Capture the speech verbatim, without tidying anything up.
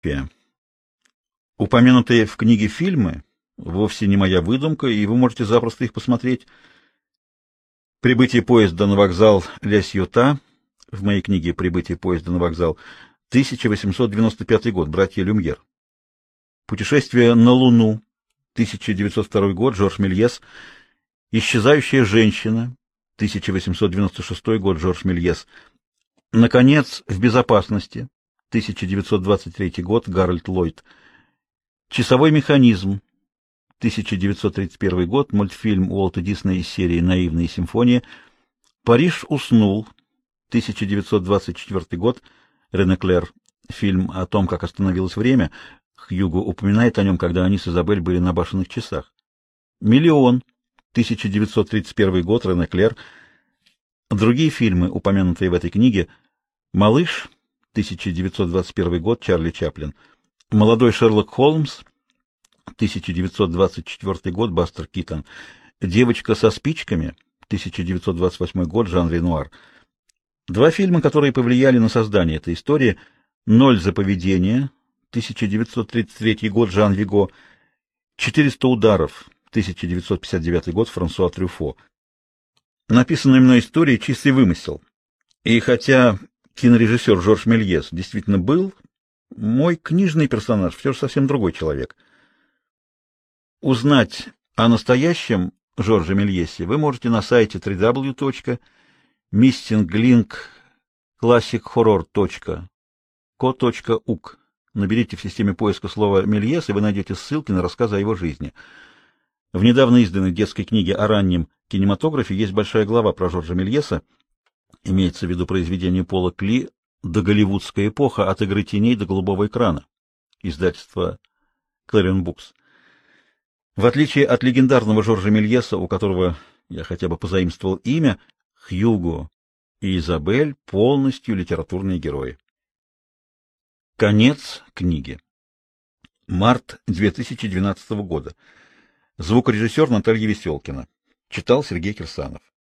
Пе. Упомянутые в книге фильмы вовсе не моя выдумка, и вы можете запросто их посмотреть. Прибытие поезда на вокзал Ля-Сьота, в моей книге «Прибытие поезда на вокзал», тысяча восемьсот девяносто пятый год, братья Люмьер. Путешествие на Луну, тысяча девятьсот второй год, Жорж Мельес. Исчезающая женщина, тысяча восемьсот девяносто шестой год, Жорж Мельес. Наконец, в безопасности, тысяча девятьсот двадцать третий год, Гарольд Ллойд. Часовой механизм, тысяча девятьсот тридцать первый год, мультфильм Уолта Диснея из серии «Наивные симфонии». Париж уснул, тысяча девятьсот двадцать четвёртый год, Рене Клер, фильм о том, как остановилось время. Хьюго упоминает о нем, когда они с Изабель были на башенных часах. Миллион, тысяча девятьсот тридцать первый год, Рене Клер. Другие фильмы, упомянутые в этой книге: «Малыш», тысяча девятьсот двадцать первый год, Чарли Чаплин. «Молодой Шерлок Холмс», тысяча девятьсот двадцать четвёртый год, Бастер Китон. «Девочка со спичками», тысяча девятьсот двадцать восьмой год, Жан Ренуар. Два фильма, которые повлияли на создание этой истории: «Ноль за поведение», тысяча девятьсот тридцать третий год, Жан Виго. «Четыреста ударов», тысяча девятьсот пятьдесят девятый год, Франсуа Трюфо. Написанная мной история — чистый вымысел. И хотя кинорежиссер Жорж Мельес действительно был, мой книжный персонаж все же совсем другой человек. Узнать о настоящем Жорже Мельесе вы можете на сайте дабл ю дабл ю дабл ю точка миссинг линк классик хоррор точка ко точка ук. Наберите в системе поиска слово «Мельес», и вы найдете ссылки на рассказы о его жизни. В недавно изданной детской книге о раннем кинематографе есть большая глава про Жоржа Мельеса. Имеется в виду произведение Пола Кли «Доголливудская эпоха. От игры теней до голубого экрана». Издательство Clarion Books. В отличие от легендарного Жоржа Мельеса, у которого я хотя бы позаимствовал имя, Хьюго и Изабель полностью литературные герои. Конец книги. Март две тысячи двенадцатого года. Звукорежиссер Наталья Веселкина. Читал Сергей Кирсанов.